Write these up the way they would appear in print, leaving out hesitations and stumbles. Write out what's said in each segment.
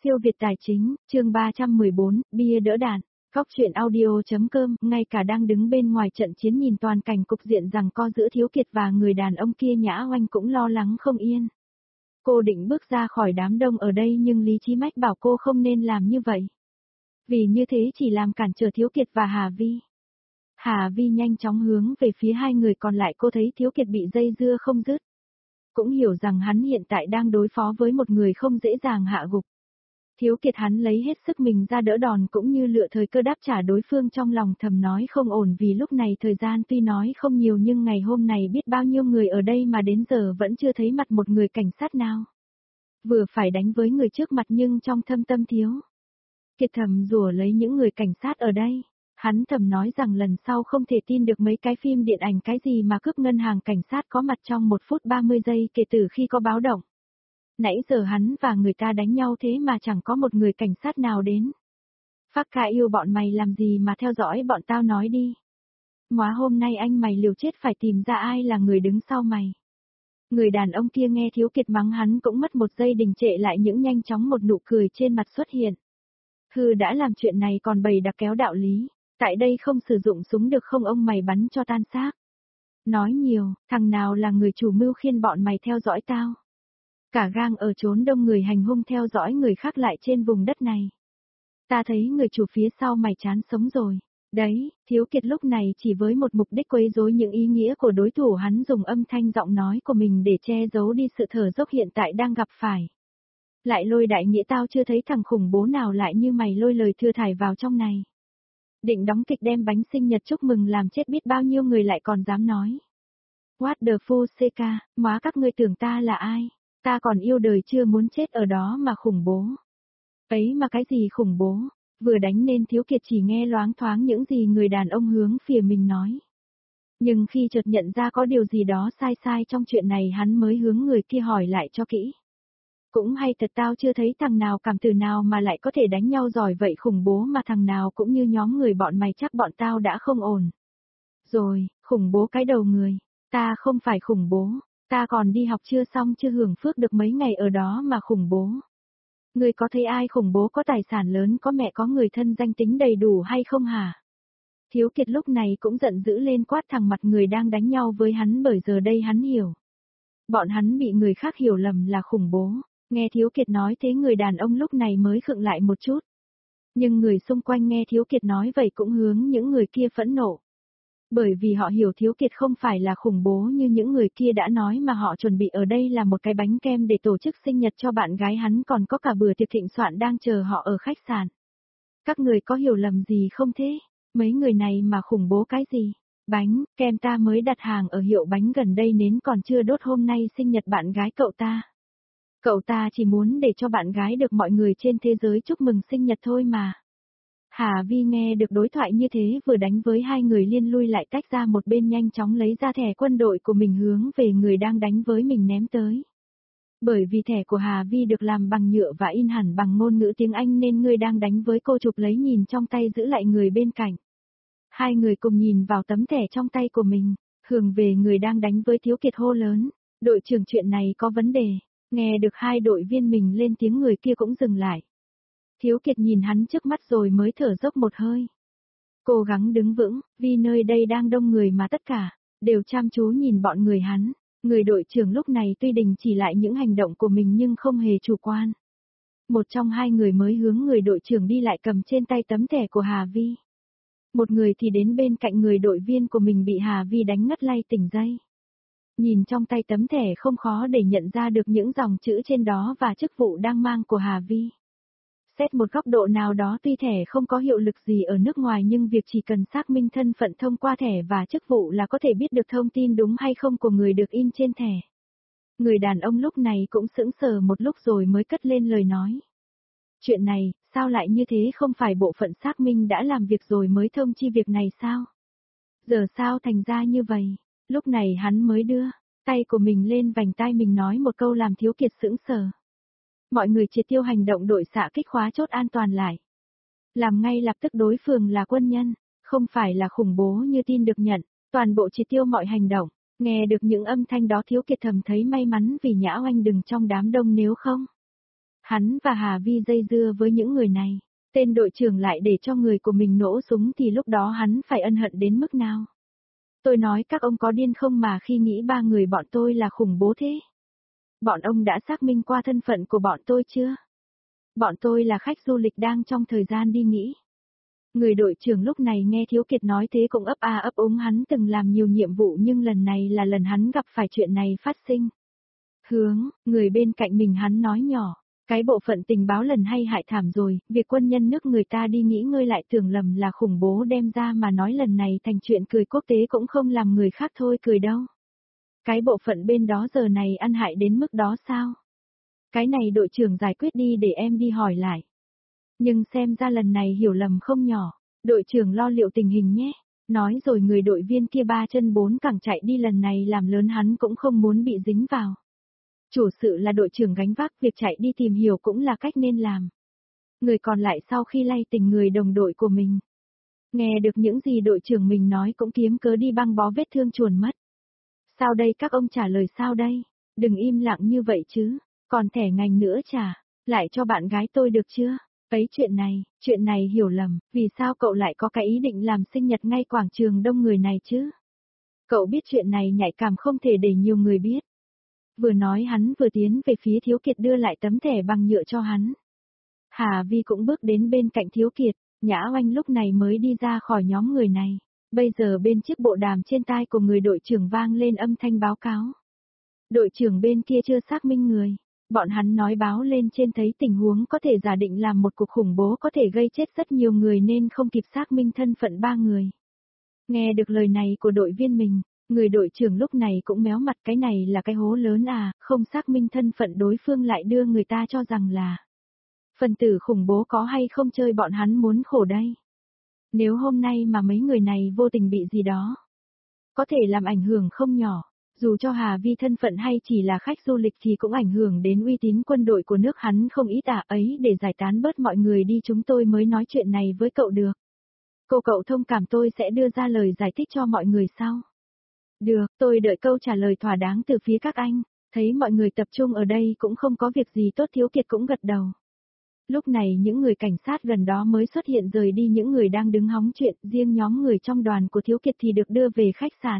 Siêu Việt Tài Chính, chương 314, bia đỡ đạn. Cóc truyện audio.com, ngay cả đang đứng bên ngoài trận chiến nhìn toàn cảnh cục diện rằng co giữa Thiếu Kiệt và người đàn ông kia Nhã Oanh cũng lo lắng không yên. Cô định bước ra khỏi đám đông ở đây nhưng lý trí mách bảo cô không nên làm như vậy. Vì như thế chỉ làm cản trở Thiếu Kiệt và Hà Vi. Hà Vi nhanh chóng hướng về phía hai người còn lại, cô thấy Thiếu Kiệt bị dây dưa không dứt. Cũng hiểu rằng hắn hiện tại đang đối phó với một người không dễ dàng hạ gục. Thiếu Kiệt hắn lấy hết sức mình ra đỡ đòn cũng như lựa thời cơ đáp trả đối phương, trong lòng thầm nói không ổn vì lúc này thời gian tuy nói không nhiều nhưng ngày hôm này biết bao nhiêu người ở đây mà đến giờ vẫn chưa thấy mặt một người cảnh sát nào. Vừa phải đánh với người trước mặt nhưng trong thâm tâm Thiếu Kiệt thầm rủa lấy những người cảnh sát ở đây. Hắn thầm nói rằng lần sau không thể tin được mấy cái phim điện ảnh cái gì mà cướp ngân hàng cảnh sát có mặt trong 1 phút 30 giây kể từ khi có báo động. Nãy giờ hắn và người ta đánh nhau thế mà chẳng có một người cảnh sát nào đến. Phác ca yêu bọn mày làm gì mà theo dõi bọn tao nói đi. Móa hôm nay anh mày liều chết phải tìm ra ai là người đứng sau mày. Người đàn ông kia nghe Thiếu Kiệt mắng hắn cũng mất một giây đình trệ lại những nhanh chóng một nụ cười trên mặt xuất hiện. Hừ, đã làm chuyện này còn bày đặt kéo đạo lý. Tại đây không sử dụng súng được không, ông mày bắn cho tan xác. Nói nhiều, thằng nào là người chủ mưu khiên bọn mày theo dõi tao. Cả gang ở chốn đông người hành hung theo dõi người khác lại trên vùng đất này. Ta thấy người chủ phía sau mày chán sống rồi. Đấy, Thiếu Kiệt lúc này chỉ với một mục đích quấy rối những ý nghĩa của đối thủ, hắn dùng âm thanh giọng nói của mình để che giấu đi sự thở dốc hiện tại đang gặp phải. Lại lôi đại nghĩa, tao chưa thấy thằng khủng bố nào lại như mày lôi lời thừa thải vào trong này. Định đóng kịch đem bánh sinh nhật chúc mừng làm chết biết bao nhiêu người lại còn dám nói. What the fuck CK, móa các ngươi tưởng ta là ai? Ta còn yêu đời chưa muốn chết ở đó mà khủng bố. Ấy mà cái gì khủng bố, vừa đánh nên Thiếu Kiệt chỉ nghe loáng thoáng những gì người đàn ông hướng phía mình nói. Nhưng khi chợt nhận ra có điều gì đó sai sai trong chuyện này hắn mới hướng người kia hỏi lại cho kỹ. Cũng hay thật, tao chưa thấy thằng nào cảm từ nào mà lại có thể đánh nhau giỏi vậy, khủng bố mà thằng nào cũng như nhóm người bọn mày chắc bọn tao đã không ổn. Rồi, khủng bố cái đầu người, ta không phải khủng bố, ta còn đi học chưa xong chưa hưởng phước được mấy ngày ở đó mà khủng bố. Ngươi có thấy ai khủng bố có tài sản lớn, có mẹ có người thân danh tính đầy đủ hay không hả? Thiếu Kiệt lúc này cũng giận dữ lên quát thẳng mặt người đang đánh nhau với hắn, bởi giờ đây hắn hiểu. Bọn hắn bị người khác hiểu lầm là khủng bố. Nghe Thiếu Kiệt nói thế người đàn ông lúc này mới khựng lại một chút. Nhưng người xung quanh nghe Thiếu Kiệt nói vậy cũng hướng những người kia phẫn nộ. Bởi vì họ hiểu Thiếu Kiệt không phải là khủng bố như những người kia đã nói, mà họ chuẩn bị ở đây là một cái bánh kem để tổ chức sinh nhật cho bạn gái hắn, còn có cả bữa tiệc thịnh soạn đang chờ họ ở khách sạn. Các người có hiểu lầm gì không thế? Mấy người này mà khủng bố cái gì? Bánh kem ta mới đặt hàng ở hiệu bánh gần đây, nến còn chưa đốt, hôm nay sinh nhật bạn gái cậu ta. Cậu ta chỉ muốn để cho bạn gái được mọi người trên thế giới chúc mừng sinh nhật thôi mà. Hà Vi nghe được đối thoại như thế vừa đánh với hai người liên lui lại tách ra một bên, nhanh chóng lấy ra thẻ quân đội của mình hướng về người đang đánh với mình ném tới. Bởi vì thẻ của Hà Vi được làm bằng nhựa và in hẳn bằng ngôn ngữ tiếng Anh nên người đang đánh với cô chụp lấy nhìn trong tay giữ lại người bên cạnh. Hai người cùng nhìn vào tấm thẻ trong tay của mình, hướng về người đang đánh với Thiếu Kiệt hô lớn. Đội trưởng, chuyện này có vấn đề. Nghe được hai đội viên mình lên tiếng, người kia cũng dừng lại. Thiếu Kiệt nhìn hắn trước mắt rồi mới thở dốc một hơi. Cố gắng đứng vững, vì nơi đây đang đông người mà tất cả đều chăm chú nhìn bọn người hắn. Người đội trưởng lúc này tuy đình chỉ lại những hành động của mình nhưng không hề chủ quan. Một trong hai người mới hướng người đội trưởng đi lại, cầm trên tay tấm thẻ của Hà Vi. Một người thì đến bên cạnh người đội viên của mình bị Hà Vi đánh ngất lay tỉnh dây. Nhìn trong tay tấm thẻ không khó để nhận ra được những dòng chữ trên đó và chức vụ đang mang của Hà Vi. Xét một góc độ nào đó, tuy thẻ không có hiệu lực gì ở nước ngoài nhưng việc chỉ cần xác minh thân phận thông qua thẻ và chức vụ là có thể biết được thông tin đúng hay không của người được in trên thẻ. Người đàn ông lúc này cũng sững sờ một lúc rồi mới cất lên lời nói. Chuyện này, sao lại như thế, không phải bộ phận xác minh đã làm việc rồi mới thông chi việc này sao? Giờ sao thành ra như vậy? Lúc này hắn mới đưa tay của mình lên vành tai mình nói một câu làm Thiếu Kiệt sững sờ. Mọi người triệt tiêu hành động đội xạ kích khóa chốt an toàn lại. Làm ngay lập tức, đối phương là quân nhân, không phải là khủng bố như tin được nhận, toàn bộ triệt tiêu mọi hành động. Nghe được những âm thanh đó Thiếu Kiệt thầm thấy may mắn vì Nhã Oanh đừng trong đám đông, nếu không Hắn và Hà Vi dây dưa với những người này, tên đội trưởng lại để cho người của mình nổ súng thì lúc đó hắn phải ân hận đến mức nào. Tôi nói các ông có điên không mà khi nghĩ ba người bọn tôi là khủng bố thế? Bọn ông đã xác minh qua thân phận của bọn tôi chưa? Bọn tôi là khách du lịch đang trong thời gian đi nghỉ. Người đội trưởng lúc này nghe Thiếu Kiệt nói thế cũng ấp a ấp úng, hắn từng làm nhiều nhiệm vụ nhưng lần này là lần hắn gặp phải chuyện này phát sinh. Hướng, người bên cạnh mình hắn nói nhỏ, cái bộ phận tình báo lần hay hại thảm rồi, việc quân nhân nước người ta đi nghỉ ngơi lại tưởng lầm là khủng bố đem ra mà nói lần này thành chuyện cười quốc tế cũng không làm người khác thôi cười đâu. Cái bộ phận bên đó giờ này ăn hại đến mức đó sao? Cái này đội trưởng giải quyết đi để em đi hỏi lại. Nhưng xem ra lần này hiểu lầm không nhỏ, đội trưởng lo liệu tình hình nhé. Nói rồi người đội viên kia ba chân bốn cẳng chạy đi, lần này làm lớn hắn cũng không muốn bị dính vào. Chủ sự là đội trưởng gánh vác, việc chạy đi tìm hiểu cũng là cách nên làm. Người còn lại sau khi lay tỉnh người đồng đội của mình. Nghe được những gì đội trưởng mình nói cũng kiếm cớ đi băng bó vết thương chuồn mất. Sao đây các ông trả lời sao đây? Đừng im lặng như vậy chứ, còn thẻ ngành nữa trả, lại cho bạn gái tôi được chưa? Ấy chuyện này hiểu lầm, vì sao cậu lại có cái ý định làm sinh nhật ngay quảng trường đông người này chứ? Cậu biết chuyện này nhạy cảm không thể để nhiều người biết. Vừa nói hắn vừa tiến về phía Thiếu Kiệt đưa lại tấm thẻ bằng nhựa cho hắn. Hà Vi cũng bước đến bên cạnh Thiếu Kiệt, Nhã Oanh lúc này mới đi ra khỏi nhóm người này. Bây giờ bên chiếc bộ đàm trên tai của người đội trưởng vang lên âm thanh báo cáo. Đội trưởng bên kia chưa xác minh người. Bọn hắn nói báo lên trên thấy tình huống có thể giả định làm một cuộc khủng bố có thể gây chết rất nhiều người nên không kịp xác minh thân phận ba người. Nghe được lời này của đội viên mình, người đội trưởng lúc này cũng méo mặt, cái này là cái hố lớn à, không xác minh thân phận đối phương lại đưa người ta cho rằng là phần tử khủng bố, có hay không chơi bọn hắn muốn khổ đây. Nếu hôm nay mà mấy người này vô tình bị gì đó, có thể làm ảnh hưởng không nhỏ. Dù cho Hà Vi thân phận hay chỉ là khách du lịch thì cũng ảnh hưởng đến uy tín quân đội của nước hắn không ít ấy, để giải tán bớt mọi người đi chúng tôi mới nói chuyện này với cậu được. Cậu thông cảm, tôi sẽ đưa ra lời giải thích cho mọi người sau. Được, tôi đợi câu trả lời thỏa đáng từ phía các anh. Thấy mọi người tập trung ở đây cũng không có việc gì tốt, Thiếu Kiệt cũng gật đầu. Lúc này những người cảnh sát gần đó mới xuất hiện rời đi những người đang đứng hóng chuyện, riêng nhóm người trong đoàn của Thiếu Kiệt thì được đưa về khách sạn.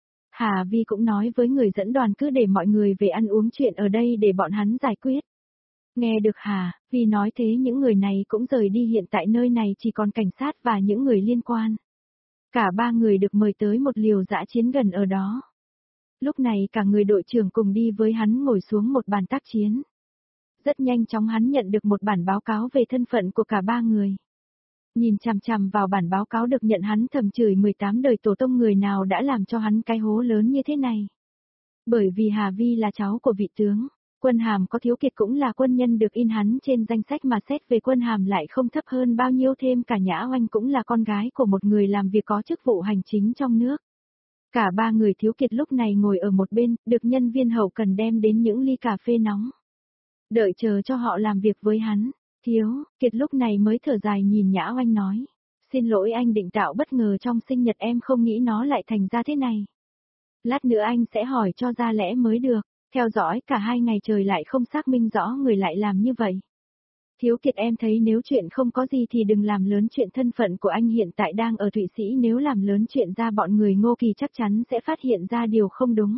Hà Vi cũng nói với người dẫn đoàn cứ để mọi người về ăn uống, chuyện ở đây để bọn hắn giải quyết. Nghe được Hà Vi nói thế những người này cũng rời đi, hiện tại nơi này chỉ còn cảnh sát và những người liên quan. Cả ba người được mời tới một liều dã chiến gần ở đó. Lúc này cả người đội trưởng cùng đi với hắn ngồi xuống một bàn tác chiến. Rất nhanh chóng hắn nhận được một bản báo cáo về thân phận của cả ba người. Nhìn chằm chằm vào bản báo cáo được nhận, hắn thầm chửi 18 đời tổ tông người nào đã làm cho hắn cái hố lớn như thế này. Bởi vì Hà Vi là cháu của vị tướng, quân hàm có Thiếu Kiệt cũng là quân nhân được in hắn trên danh sách mà xét về quân hàm lại không thấp hơn bao nhiêu, thêm cả Nhã Oanh cũng là con gái của một người làm việc có chức vụ hành chính trong nước. Cả ba người Thiếu Kiệt lúc này ngồi ở một bên, được nhân viên hậu cần đem đến những ly cà phê nóng. Đợi chờ cho họ làm việc với hắn. Thiếu Kiệt lúc này mới thở dài nhìn Nhã Oanh nói. Xin lỗi, anh định tạo bất ngờ trong sinh nhật em, không nghĩ nó lại thành ra thế này. Lát nữa anh sẽ hỏi cho ra lẽ mới được. Theo dõi cả 2 ngày trời lại không xác minh rõ người lại làm như vậy. Thiếu Kiệt, em thấy nếu chuyện không có gì thì đừng làm lớn chuyện, thân phận của anh hiện tại đang ở Thụy Sĩ, nếu làm lớn chuyện ra bọn người Ngô Kỳ chắc chắn sẽ phát hiện ra điều không đúng.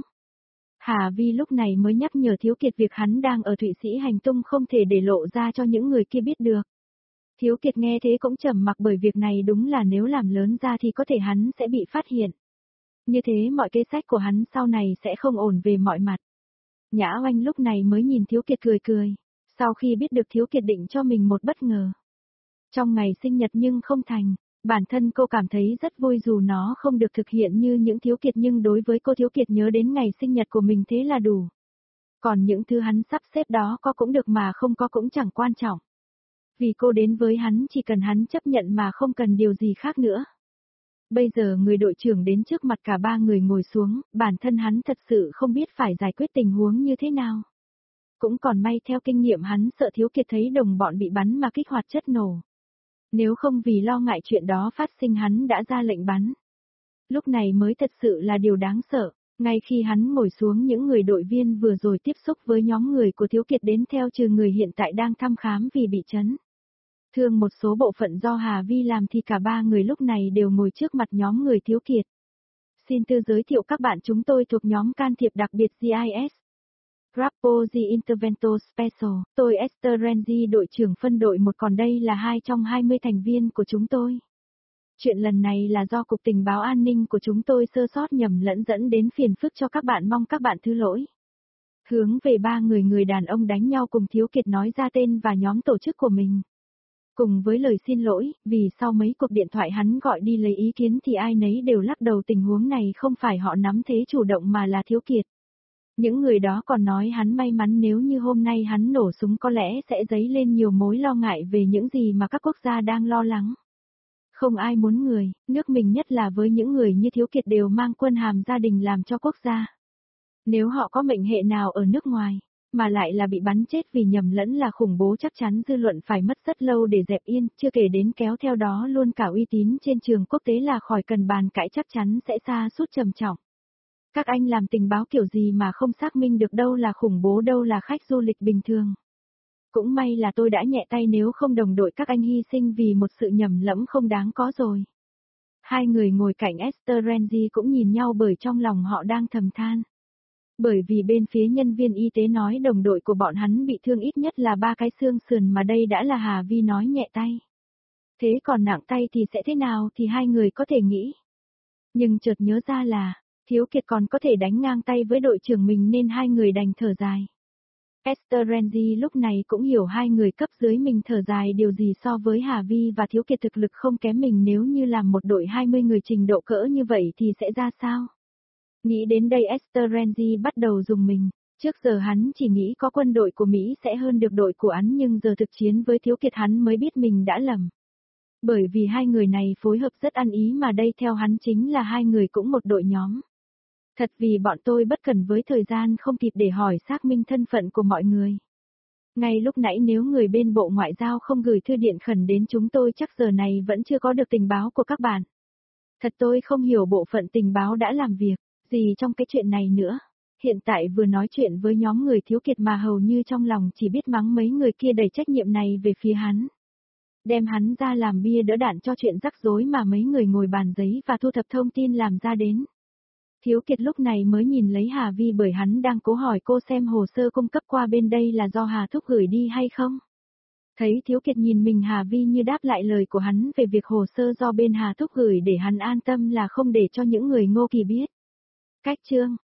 Hà Vi lúc này mới nhắc nhở Thiếu Kiệt việc hắn đang ở Thụy Sĩ hành tung không thể để lộ ra cho những người kia biết được. Thiếu Kiệt nghe thế cũng trầm mặc, bởi việc này đúng là nếu làm lớn ra thì có thể hắn sẽ bị phát hiện. Như thế mọi kế sách của hắn sau này sẽ không ổn về mọi mặt. Nhã Oanh lúc này mới nhìn Thiếu Kiệt cười cười, sau khi biết được Thiếu Kiệt định cho mình một bất ngờ. Trong ngày sinh nhật nhưng không thành, bản thân cô cảm thấy rất vui dù nó không được thực hiện như những Thiếu Kiệt, nhưng đối với cô Thiếu Kiệt nhớ đến ngày sinh nhật của mình thế là đủ. Còn những thứ hắn sắp xếp đó có cũng được mà không có cũng chẳng quan trọng. Vì cô đến với hắn chỉ cần hắn chấp nhận mà không cần điều gì khác nữa. Bây giờ người đội trưởng đến trước mặt cả ba người ngồi xuống, bản thân hắn thật sự không biết phải giải quyết tình huống như thế nào. Cũng còn may theo kinh nghiệm hắn sợ Thiếu Kiệt thấy đồng bọn bị bắn mà kích hoạt chất nổ. Nếu không vì lo ngại chuyện đó phát sinh hắn đã ra lệnh bắn. Lúc này mới thật sự là điều đáng sợ. Ngay khi hắn ngồi xuống những người đội viên vừa rồi tiếp xúc với nhóm người của Thiếu Kiệt đến theo trừ người hiện tại đang thăm khám vì bị chấn thương một số bộ phận do Hà Vi làm thì cả ba người lúc này đều ngồi trước mặt nhóm người Thiếu Kiệt. Xin tự giới thiệu các bạn, chúng tôi thuộc nhóm can thiệp đặc biệt GIS. Gruppo di Intervento Special, tôi Esther Renzi, đội trưởng phân đội 1, còn đây là 2 trong 20 thành viên của chúng tôi. Chuyện lần này là do Cục Tình báo An ninh của chúng tôi sơ sót nhầm lẫn dẫn đến phiền phức cho các bạn, mong các bạn thứ lỗi. Hướng về ba người đàn ông đánh nhau cùng Thiếu Kiệt nói ra tên và nhóm tổ chức của mình. Cùng với lời xin lỗi, vì sau mấy cuộc điện thoại hắn gọi đi lấy ý kiến thì ai nấy đều lắc đầu, tình huống này không phải họ nắm thế chủ động mà là Thiếu Kiệt. Những người đó còn nói hắn may mắn nếu như hôm nay hắn nổ súng có lẽ sẽ dấy lên nhiều mối lo ngại về những gì mà các quốc gia đang lo lắng. Không ai muốn người, nước mình nhất là với những người như Thiếu Kiệt đều mang quân hàm gia đình làm cho quốc gia. Nếu họ có mệnh hệ nào ở nước ngoài, mà lại là bị bắn chết vì nhầm lẫn là khủng bố, chắc chắn dư luận phải mất rất lâu để dẹp yên, chưa kể đến kéo theo đó luôn cả uy tín trên trường quốc tế là khỏi cần bàn cãi, chắc chắn sẽ sa sút trầm trọng. Các anh làm tình báo kiểu gì mà không xác minh được đâu là khủng bố, đâu là khách du lịch bình thường. Cũng may là tôi đã nhẹ tay, nếu không đồng đội các anh hy sinh vì một sự nhầm lẫn không đáng có rồi. Hai người ngồi cạnh Esther Renzi cũng nhìn nhau bởi trong lòng họ đang thầm than. Bởi vì bên phía nhân viên y tế nói đồng đội của bọn hắn bị thương ít nhất là 3 cái xương sườn, mà đây đã là Hà Vi nói nhẹ tay. Thế còn nặng tay thì sẽ thế nào thì hai người có thể nghĩ. Nhưng chợt nhớ ra là, Thiếu Kiệt còn có thể đánh ngang tay với đội trưởng mình nên hai người đành thở dài. Esther Renzi lúc này cũng hiểu hai người cấp dưới mình thở dài điều gì. So với Hà Vi và Thiếu Kiệt thực lực không kém mình, nếu như làm một đội 20 người trình độ cỡ như vậy thì sẽ ra sao? Nghĩ đến đây Esther Renzi bắt đầu rùng mình. Trước giờ hắn chỉ nghĩ có quân đội của Mỹ sẽ hơn được đội của hắn, nhưng giờ thực chiến với Thiếu Kiệt hắn mới biết mình đã lầm. Bởi vì hai người này phối hợp rất ăn ý, mà đây theo hắn chính là hai người cũng một đội nhóm. Thật vì bọn tôi bất cẩn với thời gian, không kịp để hỏi xác minh thân phận của mọi người. Ngay lúc nãy nếu người bên Bộ Ngoại giao không gửi thư điện khẩn đến chúng tôi chắc giờ này vẫn chưa có được tình báo của các bạn. Thật tôi không hiểu bộ phận tình báo đã làm việc gì trong cái chuyện này nữa. Hiện tại vừa nói chuyện với nhóm người Thiếu Kiệt mà hầu như trong lòng chỉ biết mắng mấy người kia đẩy trách nhiệm này về phía hắn. Đem hắn ra làm bia đỡ đạn cho chuyện rắc rối mà mấy người ngồi bàn giấy và thu thập thông tin làm ra đến. Thiếu Kiệt lúc này mới nhìn lấy Hà Vi, bởi hắn đang cố hỏi cô xem hồ sơ cung cấp qua bên đây là do Hà Thúc gửi đi hay không. Thấy Thiếu Kiệt nhìn mình, Hà Vi như đáp lại lời của hắn về việc hồ sơ do bên Hà Thúc gửi để hắn an tâm là không để cho những người Ngô Kỳ biết. Cách chương